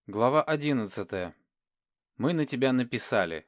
Глава 11. Мы на тебя написали.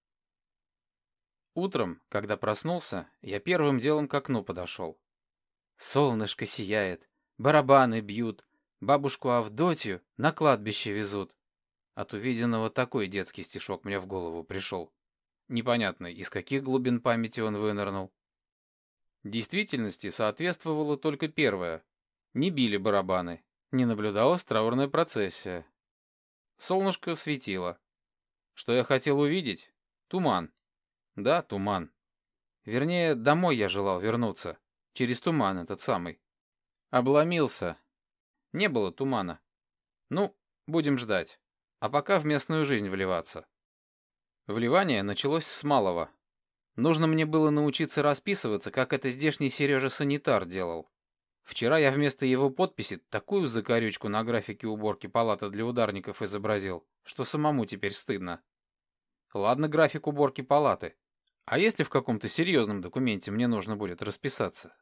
Утром, когда проснулся, я первым делом к окну подошел. Солнышко сияет, барабаны бьют, бабушку Авдотью на кладбище везут. От увиденного такой детский стишок мне в голову пришел. Непонятно, из каких глубин памяти он вынырнул. Действительности соответствовало только первое. Не били барабаны, не наблюдалась траурная процессия. Солнышко светило. Что я хотел увидеть? Туман. Да, туман. Вернее, домой я желал вернуться. Через туман этот самый. Обломился. Не было тумана. Ну, будем ждать. А пока в местную жизнь вливаться. Вливание началось с малого. Нужно мне было научиться расписываться, как это здешний Сережа-санитар делал. Вчера я вместо его подписи такую закорючку на графике уборки палаты для ударников изобразил, что самому теперь стыдно. Ладно, график уборки палаты. А если в каком-то серьезном документе мне нужно будет расписаться?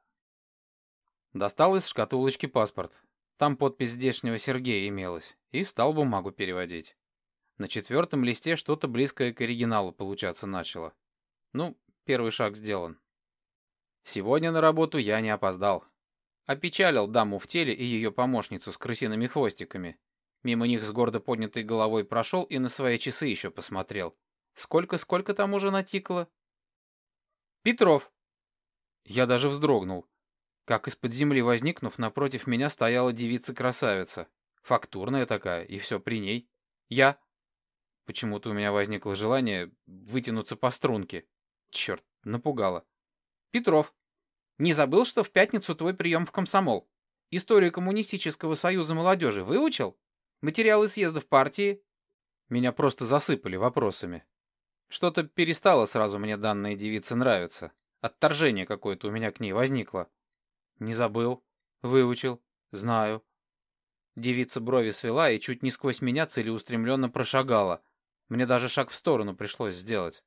Достал из шкатулочки паспорт. Там подпись здешнего Сергея имелась. И стал бумагу переводить. На 4-м листе что-то близкое к оригиналу получаться начало. Ну, первый шаг сделан. Сегодня на работу я не опоздал. Опечалил даму в теле и ее помощницу с крысиными хвостиками. Мимо них с гордо поднятой головой прошел и на свои часы еще посмотрел. Сколько там уже натикало? Петров. Я даже вздрогнул. Как из-под земли возникнув, напротив меня стояла девица-красавица. Фактурная такая, и все при ней. Я. Почему-то у меня возникло желание вытянуться по струнке. Черт, напугало. Петров. Не забыл, что в пятницу твой прием в комсомол? Историю Коммунистического союза молодежи выучил? Материалы съездов партии? Меня просто засыпали вопросами. Что-то перестало сразу мне данная девица нравиться. Отторжение какое-то у меня к ней возникло. Не забыл. Выучил. Знаю. Девица брови свела и чуть не сквозь меня целеустремленно прошагала. Мне даже шаг в сторону пришлось сделать.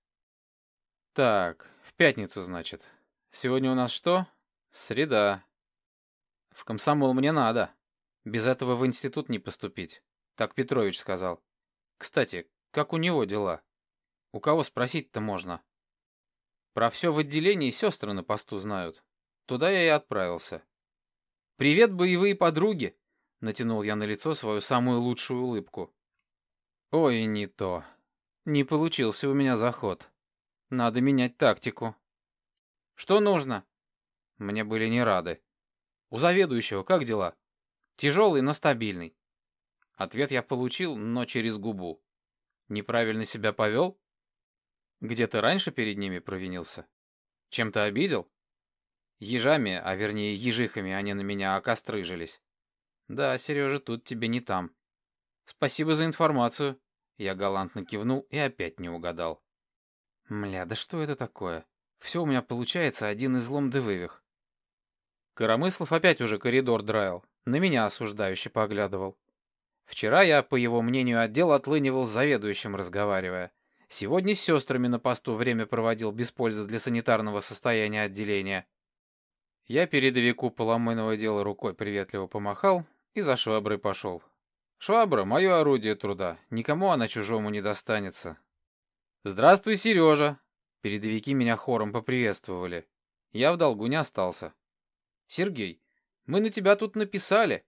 Так, в пятницу, значит. Сегодня у нас что? Среда. В комсомол мне надо. Без этого в институт не поступить. Так Петрович сказал. Кстати, как у него дела? У кого спросить-то можно? Про все в отделении сестры на посту знают. Туда я и отправился. «Привет, боевые подруги!» — натянул я на лицо свою самую лучшую улыбку. Ой, не то. Не получился у меня заход. Надо менять тактику. Что нужно? Мне были не рады. У заведующего как дела? Тяжелый, но стабильный. Ответ я получил, но через губу. Неправильно себя повел? Где-то раньше перед ними провинился? Чем-то обидел? Ежами, а вернее ежихами они на меня окострыжились. Да, Сережа, тут тебе не там. Спасибо за информацию. Я галантно кивнул и опять не угадал. Мля, да что это такое? Все у меня получается один излом да вывих. Коромыслов опять уже коридор драил, на меня осуждающе поглядывал. Вчера я, по его мнению, отдел отлынивал с заведующим, разговаривая. Сегодня с сестрами на посту время проводил без пользы для санитарного состояния отделения. Я передовику поломойного дела рукой приветливо помахал и за шваброй пошел. Швабра — мое орудие труда, никому она чужому не достанется. «Здравствуй, Сережа!» Передовики меня хором поприветствовали. Я в долгу не остался. «Сергей, мы на тебя тут написали!»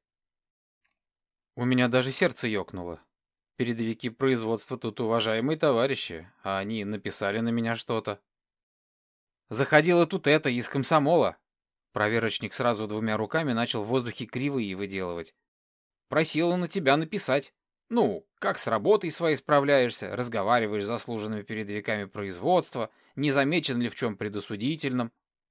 У меня даже сердце ёкнуло. Передовики производства тут уважаемые товарищи, а они написали на меня что-то. Заходила тут это из комсомола. Проверочник сразу 2 руками начал в воздухе кривые выделывать. Просила на тебя написать. Ну, как с работой своей справляешься, разговариваешь с заслуженными передовиками производства, не замечен ли в чем предосудительном.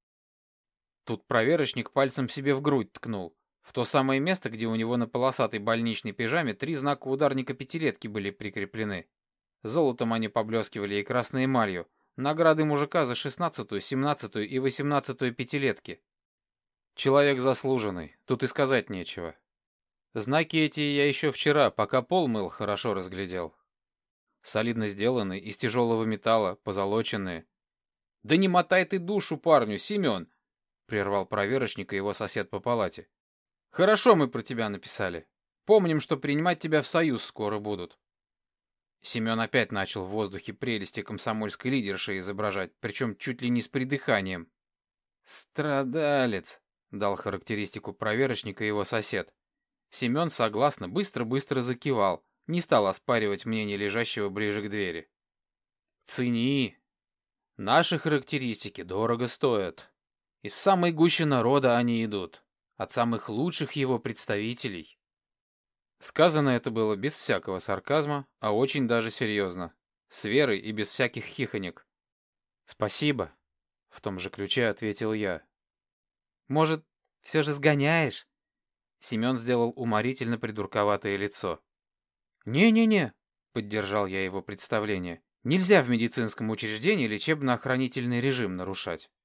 Тут проверочник пальцем себе в грудь ткнул. В то самое место, где у него на полосатой больничной пижаме 3 знака ударника пятилетки были прикреплены. Золотом они поблескивали и красной эмалью. Награды мужика за 16-ю, 17-ю и 18-ю пятилетки. Человек заслуженный, тут и сказать нечего. Знаки эти я еще вчера, пока пол мыл, хорошо разглядел. Солидно сделаны, из тяжелого металла, позолоченные. «Да не мотай ты душу парню, Семен!» — прервал проверочник и его сосед по палате. «Хорошо мы про тебя написали. Помним, что принимать тебя в союз скоро будут. Семен опять начал в воздухе прелести комсомольской лидерши изображать, причем чуть ли не с придыханием. «Страдалец», — дал характеристику проверочника его сосед. Семен согласно быстро-быстро закивал, не стал оспаривать мнение лежащего ближе к двери. «Цени. Наши характеристики дорого стоят. Из самой гущи народа они идут, от самых лучших его представителей». Сказано это было без всякого сарказма, а очень даже серьезно, с верой и без всяких хихонек. «Спасибо», — в том же ключе ответил я. «Может, все же сгоняешь?» Семен сделал уморительно придурковатое лицо. «Не-не-не», — поддержал я его представление, — «нельзя в медицинском учреждении лечебно-охранительный режим нарушать».